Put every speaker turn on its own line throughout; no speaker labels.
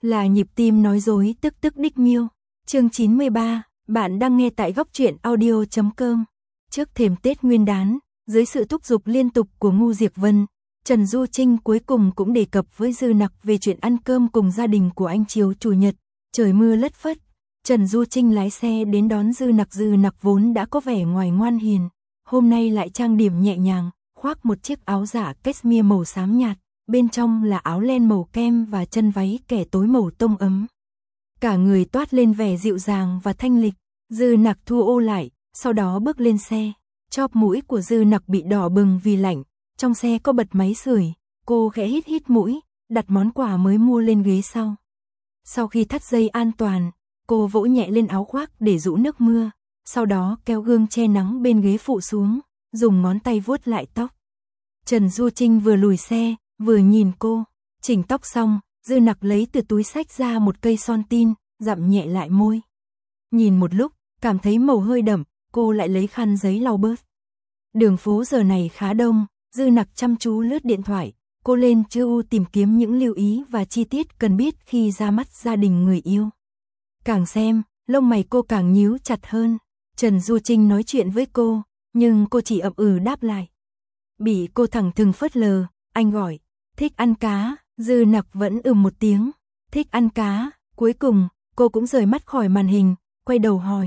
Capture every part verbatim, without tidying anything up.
là nhịp tim nói dối tức tức đích miêu. Chương chín mươi ba, bạn đang nghe tại góc truyện audio chấm com. Trước thềm Tết Nguyên đán, dưới sự thúc giục liên tục của Ngu Diệc Vân, Trần Du Trinh cuối cùng cũng đề cập với Dư Nặc về chuyện ăn cơm cùng gia đình của anh chiều chủ nhật. Trời mưa lất phất, Trần Du Trinh lái xe đến đón Dư Nặc. Dư Nặc vốn đã có vẻ ngoài ngoan hiền, hôm nay lại trang điểm nhẹ nhàng, khoác một chiếc áo giả cashmere màu xám nhạt, bên trong là áo len màu kem và chân váy kẻ tối màu tông ấm. Cả người toát lên vẻ dịu dàng và thanh lịch. Dư Nặc thu ô lại, sau đó bước lên xe. Chóp mũi của Dư Nặc bị đỏ bừng vì lạnh, trong xe có bật máy sưởi, cô khẽ hít hít mũi, đặt món quà mới mua lên ghế sau. Sau khi thắt dây an toàn, cô vỗ nhẹ lên áo khoác để rũ nước mưa, sau đó kéo gương che nắng bên ghế phụ xuống, dùng ngón tay vuốt lại tóc. Trần Du Trinh vừa lùi xe, vừa nhìn cô, chỉnh tóc xong, Dư Nặc lấy từ túi xách ra một cây son tin, dặm nhẹ lại môi. Nhìn một lúc, cảm thấy màu hơi đậm, cô lại lấy khăn giấy lau bớt. Đường phố giờ này khá đông, Dư Nặc chăm chú lướt điện thoại, cô lên chữ U tìm kiếm những lưu ý và chi tiết cần biết khi ra mắt gia đình người yêu. Càng xem, lông mày cô càng nhíu chặt hơn. Trần Du Trinh nói chuyện với cô, nhưng cô chỉ ậm ừ đáp lại. Bị cô thẳng thừng phớt lờ, anh gọi, thích ăn cá, Dư Nặc vẫn ừm một tiếng, thích ăn cá. Cuối cùng, cô cũng rời mắt khỏi màn hình, quay đầu hỏi.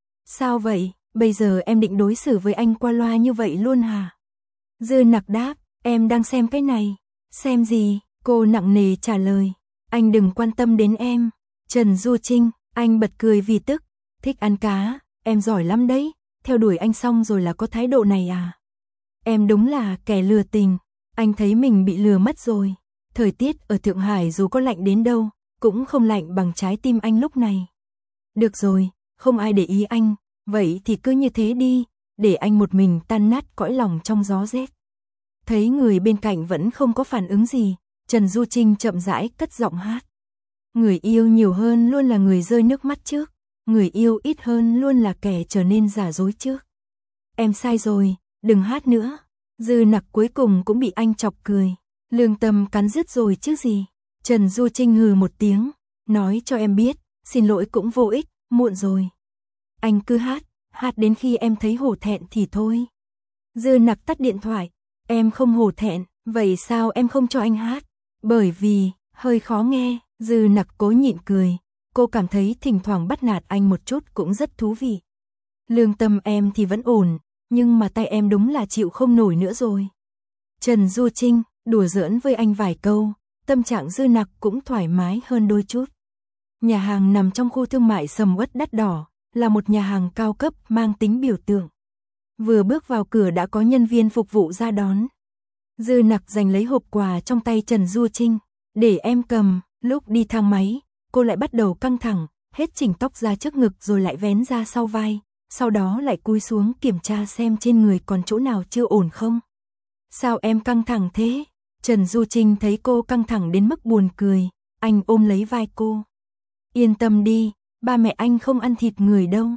Sao vậy, bây giờ em định đối xử với anh qua loa như vậy luôn hả? Dư Nặc đáp, em đang xem cái này. Xem gì? Cô nặng nề trả lời, anh đừng quan tâm đến em. Trần Du Trinh, anh bật cười vì tức, thích ăn cá, em giỏi lắm đấy, theo đuổi anh xong rồi là có thái độ này à? Em đúng là kẻ lừa tình, anh thấy mình bị lừa mất rồi. Thời tiết ở Thượng Hải dù có lạnh đến đâu, cũng không lạnh bằng trái tim anh lúc này. Được rồi, không ai để ý anh, vậy thì cứ như thế đi, để anh một mình tan nát cõi lòng trong gió rét. Thấy người bên cạnh vẫn không có phản ứng gì, Trần Du Trinh chậm rãi cất giọng hát. Người yêu nhiều hơn luôn là người rơi nước mắt trước, người yêu ít hơn luôn là kẻ trở nên giả dối trước. Em sai rồi, đừng hát nữa. Dư Nặc cuối cùng cũng bị anh chọc cười. Lương tâm cắn rứt rồi chứ gì. Trần Du Trinh hừ một tiếng, nói cho em biết, xin lỗi cũng vô ích, muộn rồi. Anh cứ hát, hát đến khi em thấy hổ thẹn thì thôi. Dư Nặc tắt điện thoại, em không hổ thẹn, vậy sao em không cho anh hát? Bởi vì, hơi khó nghe. Dư Nặc cố nhịn cười, cô cảm thấy thỉnh thoảng bắt nạt anh một chút cũng rất thú vị. Lương tâm em thì vẫn ổn, nhưng mà tay em đúng là chịu không nổi nữa rồi. Trần Du Trinh đùa giỡn với anh vài câu, tâm trạng Dư Nặc cũng thoải mái hơn đôi chút. Nhà hàng nằm trong khu thương mại sầm uất đắt đỏ, là một nhà hàng cao cấp mang tính biểu tượng. Vừa bước vào cửa đã có nhân viên phục vụ ra đón. Dư Nặc giành lấy hộp quà trong tay Trần Du Trinh, để em cầm. Lúc đi thang máy, cô lại bắt đầu căng thẳng, hết chỉnh tóc ra trước ngực rồi lại vén ra sau vai, sau đó lại cúi xuống kiểm tra xem trên người còn chỗ nào chưa ổn không. Sao em căng thẳng thế? Trần Du Trinh thấy cô căng thẳng đến mức buồn cười, anh ôm lấy vai cô. Yên tâm đi, ba mẹ anh không ăn thịt người đâu.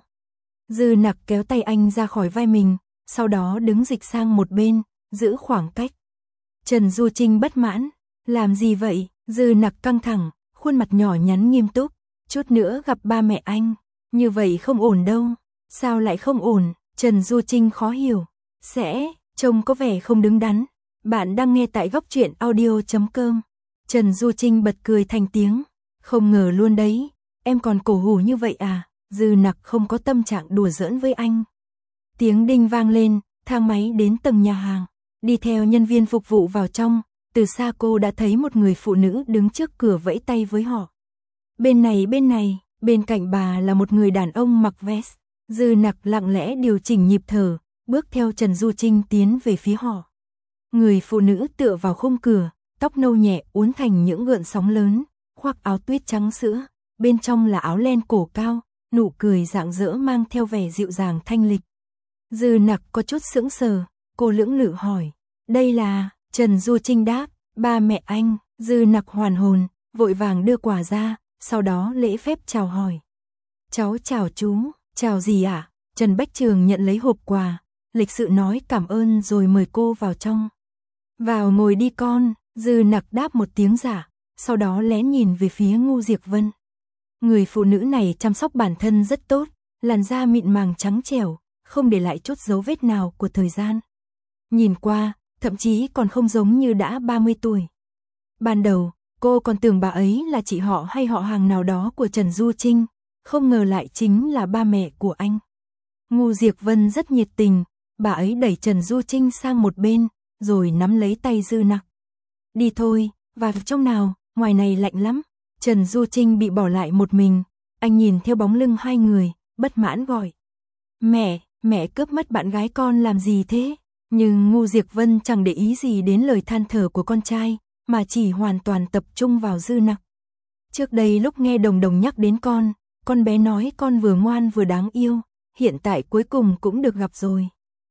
Dư Nặc kéo tay anh ra khỏi vai mình, sau đó đứng dịch sang một bên, giữ khoảng cách. Trần Du Trinh bất mãn, làm gì vậy? Dư Nặc căng thẳng, khuôn mặt nhỏ nhắn nghiêm túc, chút nữa gặp ba mẹ anh, như vậy không ổn đâu. Sao lại không ổn? Trần Du Trinh khó hiểu, sẽ, trông có vẻ không đứng đắn. Bạn đang nghe tại góc truyện audio chấm com. Trần Du Trinh bật cười thành tiếng, không ngờ luôn đấy, em còn cổ hủ như vậy à? Dư Nặc không có tâm trạng đùa giỡn với anh. Tiếng đinh vang lên, thang máy đến tầng nhà hàng, đi theo nhân viên phục vụ vào trong. Từ xa cô đã thấy một người phụ nữ đứng trước cửa vẫy tay với họ. Bên này bên này, bên cạnh bà là một người đàn ông mặc vest. Dư Nặc lặng lẽ điều chỉnh nhịp thở, bước theo Trần Du Trinh tiến về phía họ. Người phụ nữ tựa vào khung cửa, tóc nâu nhẹ uốn thành những gợn sóng lớn, khoác áo tuyết trắng sữa, bên trong là áo len cổ cao, nụ cười rạng rỡ mang theo vẻ dịu dàng thanh lịch. Dư Nặc có chút sững sờ, cô lưỡng lự hỏi, đây là... Trần Du Trinh đáp, ba mẹ anh. Dư Nặc hoàn hồn, vội vàng đưa quà ra, sau đó lễ phép chào hỏi. Cháu chào chú. Chào gì ạ? À? Trần Bách Trường nhận lấy hộp quà, lịch sự nói cảm ơn rồi mời cô vào trong. Vào ngồi đi con. Dư Nặc đáp một tiếng dạ, sau đó lén nhìn về phía Ngô Diệc Vân. Người phụ nữ này chăm sóc bản thân rất tốt, làn da mịn màng trắng trẻo, không để lại chút dấu vết nào của thời gian. Nhìn qua, thậm chí còn không giống như đã ba mươi tuổi. Ban đầu, cô còn tưởng bà ấy là chị họ hay họ hàng nào đó của Trần Du Trinh, không ngờ lại chính là ba mẹ của anh. Ngô Diệc Vân rất nhiệt tình, bà ấy đẩy Trần Du Trinh sang một bên, rồi nắm lấy tay Dư Nặc. Đi thôi, vào trong nào, ngoài này lạnh lắm. Trần Du Trinh bị bỏ lại một mình, anh nhìn theo bóng lưng hai người, bất mãn gọi. Mẹ, mẹ cướp mất bạn gái con làm gì thế? Nhưng Ngô Diệc Vân chẳng để ý gì đến lời than thở của con trai, mà chỉ hoàn toàn tập trung vào Dư Nặc. Trước đây lúc nghe Đồng Đồng nhắc đến con, con bé nói con vừa ngoan vừa đáng yêu, hiện tại cuối cùng cũng được gặp rồi.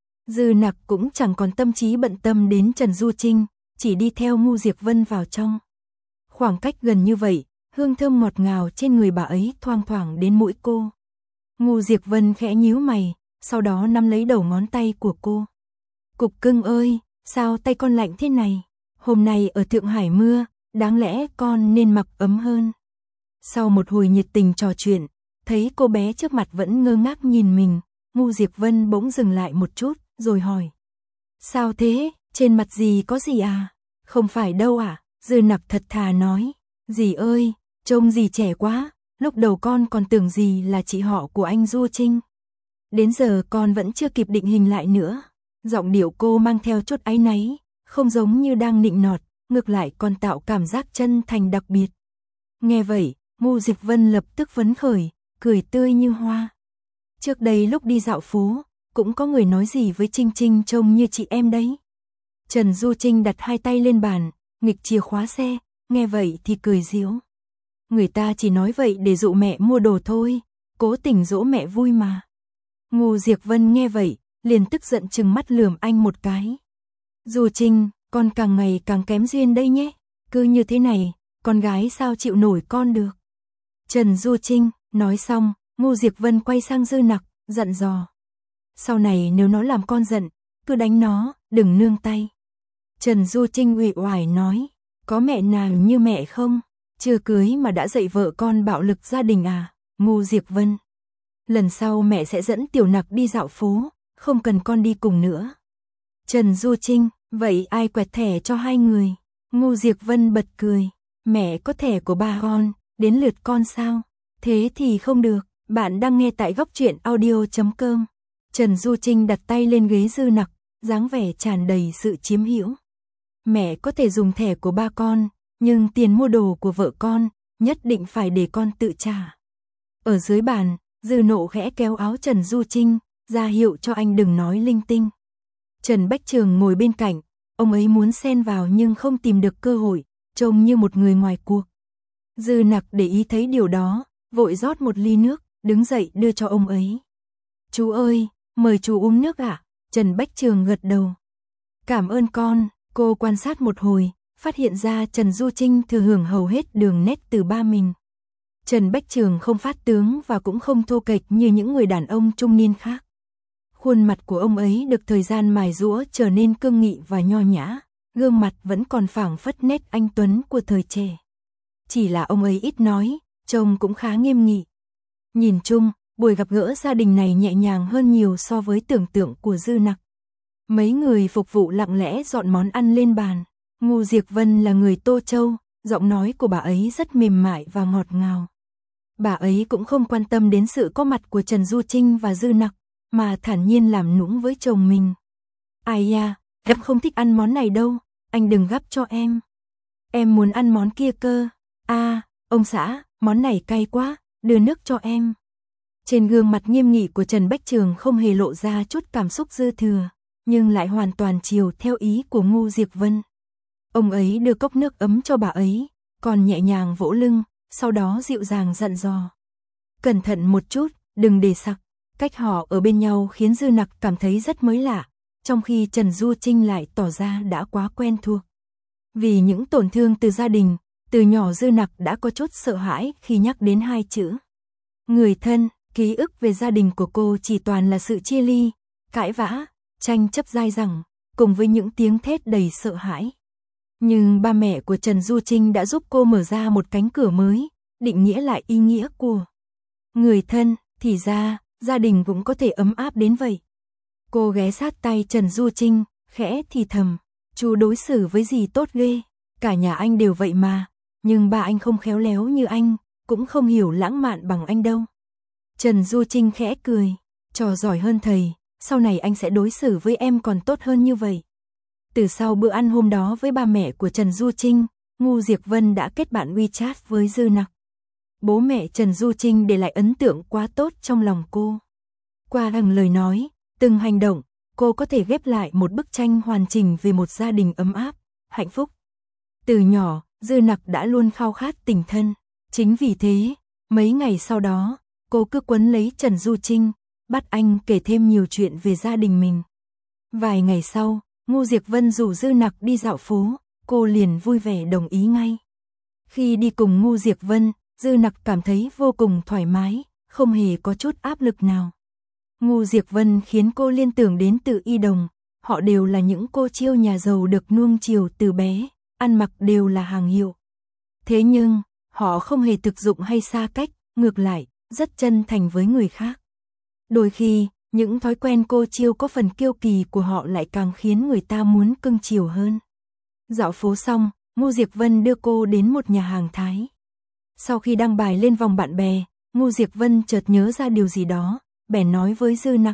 Dư Nặc cũng chẳng còn tâm trí bận tâm đến Trần Du Trinh, chỉ đi theo Ngô Diệc Vân vào trong. Khoảng cách gần như vậy, hương thơm ngọt ngào trên người bà ấy thoang thoảng đến mũi cô. Ngô Diệc Vân khẽ nhíu mày, sau đó nắm lấy đầu ngón tay của cô. Cục cưng ơi, sao tay con lạnh thế này? Hôm nay ở Thượng Hải mưa, đáng lẽ con nên mặc ấm hơn. Sau một hồi nhiệt tình trò chuyện, thấy cô bé trước mặt vẫn ngơ ngác nhìn mình, Ngô Diệc Vân bỗng dừng lại một chút, rồi hỏi. Sao thế, trên mặt dì có gì à? Không phải đâu à? Dư Nặc thật thà nói. Dì ơi, trông dì trẻ quá, lúc đầu con còn tưởng dì là chị họ của anh Du Trinh. Đến giờ con vẫn chưa kịp định hình lại nữa. Giọng điệu cô mang theo chút áy náy, không giống như đang nịnh nọt, ngược lại còn tạo cảm giác chân thành đặc biệt. Nghe vậy, Ngô Diệc Vân lập tức phấn khởi, cười tươi như hoa. Trước đây lúc đi dạo phố, cũng có người nói gì với Trinh Trinh trông như chị em đấy. Trần Du Trinh đặt hai tay lên bàn, nghịch chìa khóa xe, nghe vậy thì cười giễu. Người ta chỉ nói vậy để dụ mẹ mua đồ thôi, cố tình dỗ mẹ vui mà. Ngô Diệc Vân nghe vậy, liền tức giận trừng mắt lườm anh một cái. Du Trinh, con càng ngày càng kém duyên đây nhé, cứ như thế này, con gái sao chịu nổi con được. Trần Du Trinh, nói xong, Ngô Diệc Vân quay sang Dư Nặc, dặn dò. Sau này nếu nó làm con giận, cứ đánh nó, đừng nương tay. Trần Du Trinh uể oải nói, có mẹ nào như mẹ không? Chưa cưới mà đã dạy vợ con bạo lực gia đình à? Ngô Diệc Vân, lần sau mẹ sẽ dẫn Tiểu Nặc đi dạo phố, không cần con đi cùng nữa. Trần Du Trinh, vậy ai quẹt thẻ cho hai người? Ngô Diệc Vân bật cười, mẹ có thẻ của ba con, đến lượt con sao? Thế thì không được, bạn đang nghe tại góc truyện audio chấm com. Trần Du Trinh đặt tay lên ghế Dư Nặc, dáng vẻ tràn đầy sự chiếm hữu. Mẹ có thể dùng thẻ của ba con, nhưng tiền mua đồ của vợ con, nhất định phải để con tự trả. Ở dưới bàn, Dư Nộ khẽ kéo áo Trần Du Trinh, ra hiệu cho anh đừng nói linh tinh. Trần Bách Trường ngồi bên cạnh, ông ấy muốn xen vào nhưng không tìm được cơ hội, trông như một người ngoài cuộc. Dư Nặc để ý thấy điều đó, vội rót một ly nước, đứng dậy đưa cho ông ấy. Chú ơi, mời chú uống nước ạ. Trần Bách Trường gật đầu. Cảm ơn con. Cô quan sát một hồi, phát hiện ra Trần Du Trinh thừa hưởng hầu hết đường nét từ ba mình. Trần Bách Trường không phát tướng và cũng không thô kệch như những người đàn ông trung niên khác. Khuôn mặt của ông ấy được thời gian mài giũa trở nên cương nghị và nho nhã, gương mặt vẫn còn phảng phất nét anh tuấn của thời trẻ. Chỉ là ông ấy ít nói, trông cũng khá nghiêm nghị. Nhìn chung, buổi gặp gỡ gia đình này nhẹ nhàng hơn nhiều so với tưởng tượng của Dư Nặc. Mấy người phục vụ lặng lẽ dọn món ăn lên bàn. Ngô Diệc Vân là người Tô Châu, giọng nói của bà ấy rất mềm mại và ngọt ngào. Bà ấy cũng không quan tâm đến sự có mặt của Trần Du Trinh và Dư Nặc, mà thản nhiên làm nũng với chồng mình. Ai da, em không thích ăn món này đâu, anh đừng gắp cho em. Em muốn ăn món kia cơ. À, ông xã, món này cay quá, đưa nước cho em. Trên gương mặt nghiêm nghị của Trần Bách Trường không hề lộ ra chút cảm xúc dư thừa, nhưng lại hoàn toàn chiều theo ý của Ngô Diệc Vân. Ông ấy đưa cốc nước ấm cho bà ấy, còn nhẹ nhàng vỗ lưng, sau đó dịu dàng dặn dò. Cẩn thận một chút, đừng để sặc. Cách họ ở bên nhau khiến Dư Nặc cảm thấy rất mới lạ, trong khi Trần Du Trinh lại tỏ ra đã quá quen thuộc. Vì những tổn thương từ gia đình, từ nhỏ Dư Nặc đã có chút sợ hãi khi nhắc đến hai chữ người thân. Ký ức về gia đình của cô chỉ toàn là sự chia ly, cãi vã, tranh chấp dai dẳng, cùng với những tiếng thét đầy sợ hãi. Nhưng ba mẹ của Trần Du Trinh đã giúp cô mở ra một cánh cửa mới, định nghĩa lại ý nghĩa của người thân, thì ra, gia đình cũng có thể ấm áp đến vậy. Cô ghé sát tay Trần Du Trinh, khẽ thì thầm, chú đối xử với dì tốt ghê, cả nhà anh đều vậy mà, nhưng ba anh không khéo léo như anh, cũng không hiểu lãng mạn bằng anh đâu. Trần Du Trinh khẽ cười, trò giỏi hơn thầy, sau này anh sẽ đối xử với em còn tốt hơn như vậy. Từ sau bữa ăn hôm đó với ba mẹ của Trần Du Trinh, Ngô Diệc Vân đã kết bạn WeChat với Dư Nặc. Bố mẹ Trần Du Trinh để lại ấn tượng quá tốt trong lòng cô. Qua từng lời nói, từng hành động, cô có thể ghép lại một bức tranh hoàn chỉnh về một gia đình ấm áp, hạnh phúc. Từ nhỏ, Dư Nặc đã luôn khao khát tình thân. Chính vì thế, mấy ngày sau đó, cô cứ quấn lấy Trần Du Trinh, bắt anh kể thêm nhiều chuyện về gia đình mình. Vài ngày sau, Ngô Diệc Vân rủ Dư Nặc đi dạo phố, cô liền vui vẻ đồng ý ngay. Khi đi cùng Ngô Diệc Vân, Dư Nặc cảm thấy vô cùng thoải mái, không hề có chút áp lực nào. Ngô Diệc Vân khiến cô liên tưởng đến Từ Y Đồng, họ đều là những cô chiêu nhà giàu được nuông chiều từ bé, ăn mặc đều là hàng hiệu. Thế nhưng, họ không hề thực dụng hay xa cách, ngược lại, rất chân thành với người khác. Đôi khi, những thói quen cô chiêu có phần kiêu kỳ của họ lại càng khiến người ta muốn cưng chiều hơn. Dạo phố xong, Ngô Diệc Vân đưa cô đến một nhà hàng Thái. Sau khi đăng bài lên vòng bạn bè, Ngô Diệc Vân chợt nhớ ra điều gì đó, bèn nói với Dư Nặc.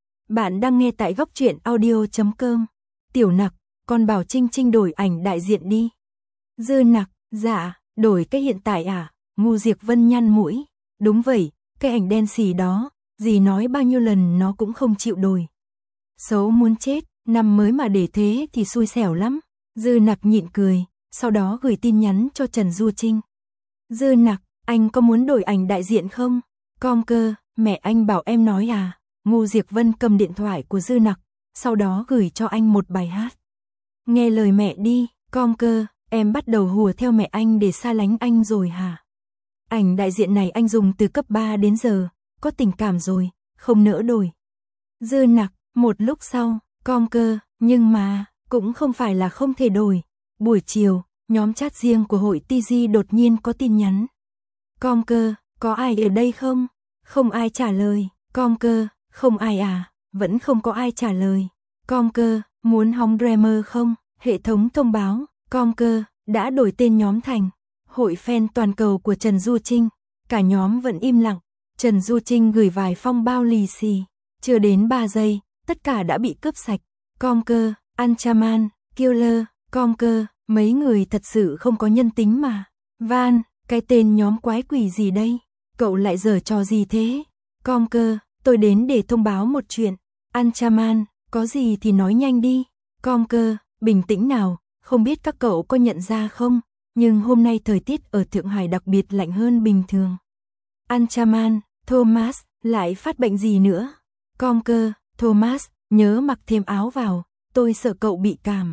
Bạn đang nghe tại góc truyện audio chấm com. Tiểu Nặc, con bảo Trinh Trinh đổi ảnh đại diện đi. Dư Nặc, dạ, đổi cái hiện tại à? Ngô Diệc Vân nhăn mũi. Đúng vậy, cái ảnh đen xì đó, dì nói bao nhiêu lần nó cũng không chịu đổi. Xấu muốn chết, năm mới mà để thế thì xui xẻo lắm. Dư Nặc nhịn cười, sau đó gửi tin nhắn cho Trần Du Trinh. Dư Nặc, anh có muốn đổi ảnh đại diện không? Com cơ, mẹ anh bảo em nói à? Ngô Diệc Vân cầm điện thoại của Dư Nặc, sau đó gửi cho anh một bài hát. Nghe lời mẹ đi, com cơ, em bắt đầu hùa theo mẹ anh để xa lánh anh rồi hả? Ảnh đại diện này anh dùng từ cấp ba đến giờ, có tình cảm rồi, không nỡ đổi. Dư Nặc, một lúc sau, com cơ, nhưng mà, cũng không phải là không thể đổi. Buổi chiều, nhóm chat riêng của hội tê giê đột nhiên có tin nhắn. Com cơ, có ai ở đây không? Không ai trả lời. Com cơ, không ai à? Vẫn không có ai trả lời. Com cơ, muốn hóng Dreamer không? Hệ thống thông báo, com cơ, đã đổi tên nhóm thành Hội fan toàn cầu của Trần Du Trinh. Cả nhóm vẫn im lặng. Trần Du Trinh gửi vài phong bao lì xì. Chưa đến ba giây, tất cả đã bị cướp sạch. Com cơ, Anchaman, Killer, com cơ, mấy người thật sự không có nhân tính mà. Van, cái tên nhóm quái quỷ gì đây? Cậu lại giở trò gì thế? Com cơ, tôi đến để thông báo một chuyện. Anchaman, có gì thì nói nhanh đi. Com cơ, bình tĩnh nào, không biết các cậu có nhận ra không, nhưng hôm nay thời tiết ở Thượng Hải đặc biệt lạnh hơn bình thường. Anchaman, Thomas, lại phát bệnh gì nữa? Com cơ, Thomas, nhớ mặc thêm áo vào, tôi sợ cậu bị cảm.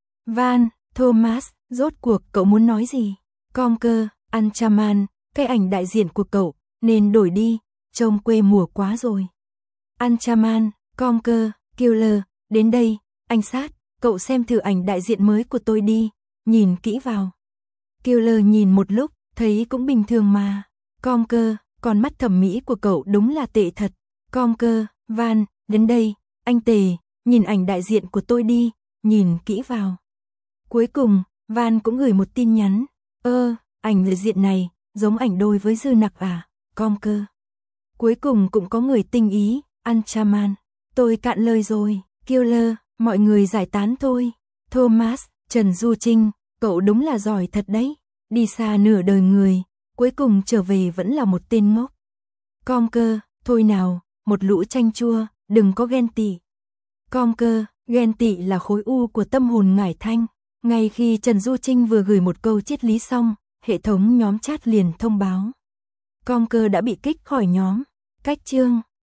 Van, Thomas, rốt cuộc cậu muốn nói gì? Com cơ, Anchaman, cái ảnh đại diện của cậu, nên đổi đi, trông quê mùa quá rồi. Anchaman, com cơ, Killer, đến đây, anh Sát, cậu xem thử ảnh đại diện mới của tôi đi, nhìn kỹ vào. Killer nhìn một lúc, thấy cũng bình thường mà. Com cơ, con mắt thẩm mỹ của cậu đúng là tệ thật. Com cơ, Van, đến đây, anh Tề, nhìn ảnh đại diện của tôi đi, nhìn kỹ vào. Cuối cùng, Van cũng gửi một tin nhắn. Ơ, ảnh đại diện này, giống ảnh đôi với Dư Nặc à? Com cơ. Cuối cùng cũng có người tinh ý, Anchaman. Tôi cạn lời rồi, Killer, mọi người giải tán thôi. Thomas, Trần Du Trinh, cậu đúng là giỏi thật đấy. Đi xa nửa đời người, cuối cùng trở về vẫn là một tên ngốc. Com cơ, thôi nào, một lũ chanh chua, đừng có ghen tị. Com cơ, ghen tị là khối u của tâm hồn ngải thanh. Ngay khi Trần Du Trinh vừa gửi một câu triết lý xong, hệ thống nhóm chat liền thông báo. Com cơ đã bị kích khỏi nhóm. Cách chương